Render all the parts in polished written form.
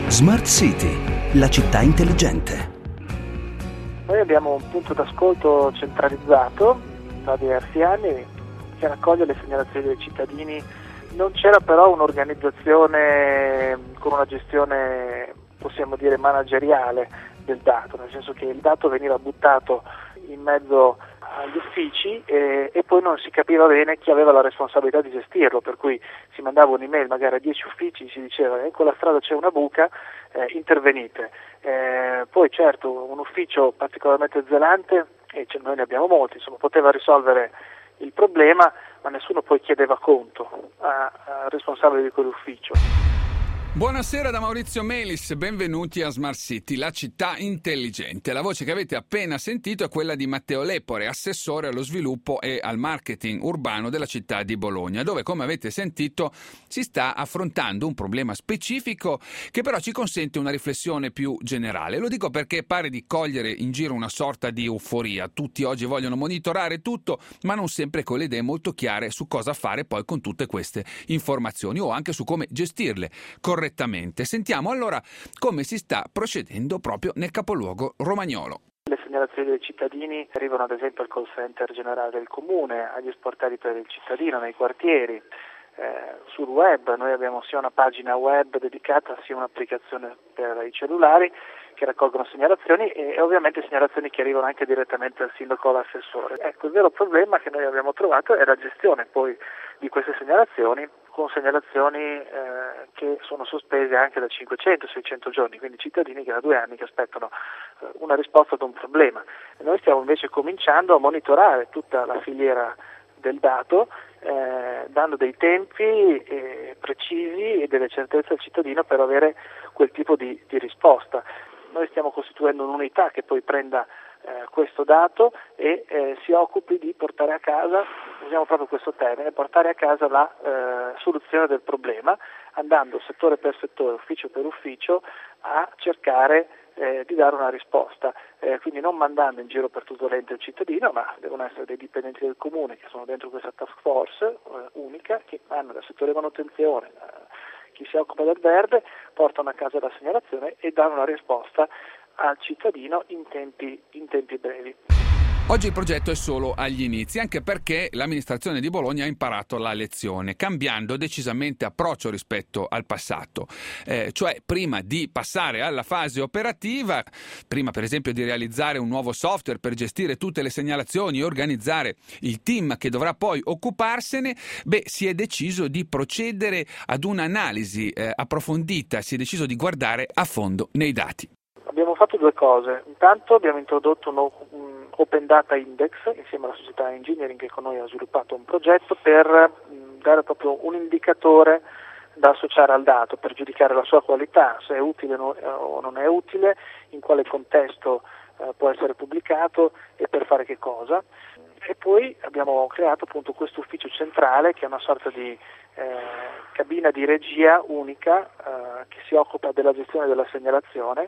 Smart City, la città intelligente. Noi abbiamo un punto d'ascolto centralizzato da diversi anni che raccoglie le segnalazioni dei cittadini. Non c'era però un'organizzazione con una gestione, possiamo dire, manageriale del dato, nel senso che il dato veniva buttato in mezzo agli uffici e poi non si capiva bene chi aveva la responsabilità di gestirlo, per cui si mandava un'email magari a 10 uffici, si diceva in quella strada c'è una buca, intervenite. Poi certo un ufficio particolarmente zelante, e noi ne abbiamo molti, insomma, poteva risolvere il problema, ma nessuno poi chiedeva conto al responsabile di quell'ufficio. Buonasera da Maurizio Melis, benvenuti a Smart City, la città intelligente. La voce che avete appena sentito è quella di Matteo Lepore, assessore allo sviluppo e al marketing urbano della città di Bologna, dove, come avete sentito, si sta affrontando un problema specifico che però ci consente una riflessione più generale. Lo dico perché pare di cogliere in giro una sorta di euforia. Tutti oggi vogliono monitorare tutto, ma non sempre con le idee molto chiare su cosa fare poi con tutte queste informazioni o anche su come gestirle correttamente. Sentiamo allora come si sta procedendo proprio nel capoluogo romagnolo. Le segnalazioni dei cittadini arrivano ad esempio al call center generale del comune, agli sportelli per il cittadino nei quartieri, sul web. Noi abbiamo sia una pagina web dedicata sia un'applicazione per i cellulari che raccolgono segnalazioni e ovviamente segnalazioni che arrivano anche direttamente al sindaco o all'assessore. Ecco, il vero problema che noi abbiamo trovato è la gestione poi di queste segnalazioni, con segnalazioni che sono sospese anche da 500-600 giorni, quindi cittadini che da 2 anni che aspettano una risposta ad un problema. E noi stiamo invece cominciando a monitorare tutta la filiera del dato, dando dei tempi precisi e delle certezze al cittadino per avere quel tipo di risposta. Noi stiamo costituendo un'unità che poi prenda questo dato e si occupi di portare a casa, usiamo proprio questo termine, portare a casa la soluzione del problema, andando settore per settore, ufficio per ufficio, a cercare di dare una risposta, quindi non mandando in giro per tutto l'ente il cittadino, ma devono essere dei dipendenti del comune che sono dentro questa task force unica, che vanno dal settore manutenzione, chi si occupa del verde, portano a casa la segnalazione e danno una risposta al cittadino in tempi brevi. Oggi il progetto è solo agli inizi, anche perché l'amministrazione di Bologna ha imparato la lezione, cambiando decisamente approccio rispetto al passato. Cioè, prima di passare alla fase operativa, prima per esempio di realizzare un nuovo software per gestire tutte le segnalazioni e organizzare il team che dovrà poi occuparsene, si è deciso di procedere ad un'analisi approfondita, si è deciso di guardare a fondo nei dati. Abbiamo fatto 2 cose. Intanto abbiamo introdotto un Open Data Index insieme alla società Engineering che con noi ha sviluppato un progetto per dare proprio un indicatore da associare al dato per giudicare la sua qualità, se è utile o non è utile, in quale contesto può essere pubblicato e per fare che cosa. E poi abbiamo creato appunto questo ufficio centrale che è una sorta di cabina di regia unica che si occupa della gestione della segnalazione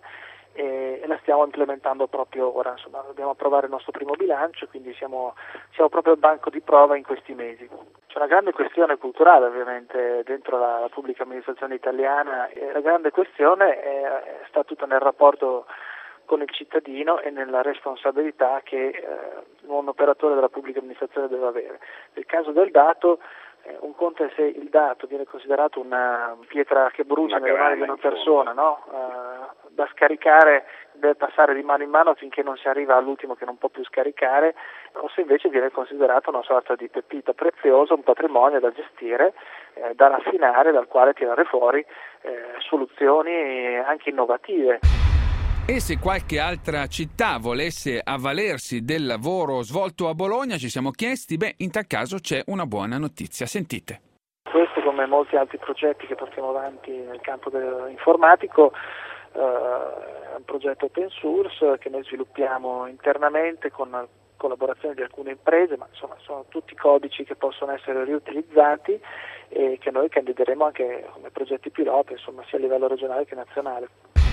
e la stiamo implementando proprio ora. Insomma, dobbiamo approvare il nostro primo bilancio, quindi siamo proprio al banco di prova in questi mesi. C'è una grande questione culturale ovviamente dentro la pubblica amministrazione italiana e la grande questione sta tutta nel rapporto con il cittadino e nella responsabilità che un operatore della pubblica amministrazione deve avere. Nel caso del dato, un conto è se il dato viene considerato una pietra che brucia nelle mani di una persona, no? Da scaricare, deve passare di mano in mano finché non si arriva all'ultimo che non può più scaricare, o se invece viene considerato una sorta di pepita preziosa, un patrimonio da gestire, da raffinare, dal quale tirare fuori soluzioni anche innovative. E se qualche altra città volesse avvalersi del lavoro svolto a Bologna, ci siamo chiesti, in tal caso c'è una buona notizia. Sentite. Questo, come molti altri progetti che portiamo avanti nel campo informatico, è un progetto open source che noi sviluppiamo internamente con la collaborazione di alcune imprese, ma insomma sono tutti codici che possono essere riutilizzati e che noi candideremo anche come progetti pilota, insomma, sia a livello regionale che nazionale.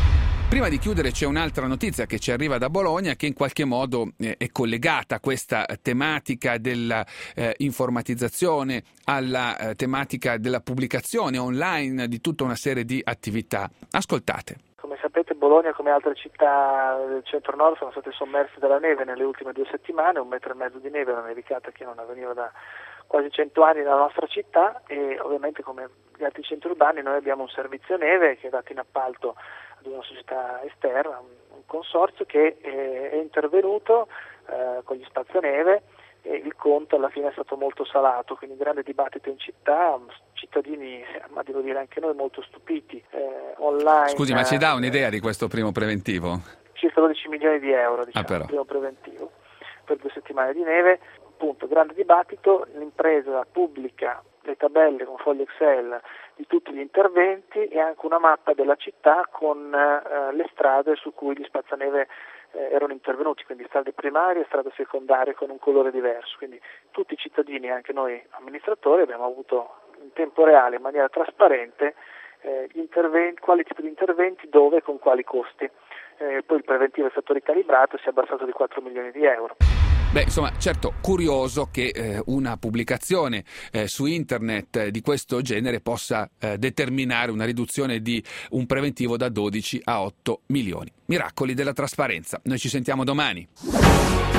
Prima di chiudere c'è un'altra notizia che ci arriva da Bologna che in qualche modo è collegata a questa tematica della informatizzazione, alla tematica della pubblicazione online di tutta una serie di attività. Ascoltate. Come sapete, Bologna, come altre città del centro-nord, sono state sommerse dalla neve nelle ultime 2 settimane, 1,5 metri di neve, una nevicata che non avveniva da quasi 100 anni nella nostra città, e ovviamente come gli altri centri urbani noi abbiamo un servizio neve che è dato in appalto ad una società esterna, un consorzio che è intervenuto con gli spazzaneve, e il conto alla fine è stato molto salato, quindi grande dibattito in città, cittadini, ma devo dire anche noi, molto stupiti online. Scusi, ma ci dà un'idea di questo primo preventivo? Circa 12 milioni di euro, però. primo preventivo per 2 settimane di neve. Appunto, grande dibattito, l'impresa pubblica le tabelle con fogli Excel di tutti gli interventi e anche una mappa della città con le strade su cui gli spazzaneve erano intervenuti, quindi strade primarie e strade secondarie con un colore diverso. Quindi tutti i cittadini, anche noi amministratori, abbiamo avuto in tempo reale, in maniera trasparente, gli interventi, quali tipi di interventi, dove e con quali costi. Poi il preventivo è stato ricalibrato e si è abbassato di 4 milioni di euro. Beh, insomma, certo, curioso che una pubblicazione su internet di questo genere possa determinare una riduzione di un preventivo da 12 a 8 milioni. Miracoli della trasparenza. Noi ci sentiamo domani.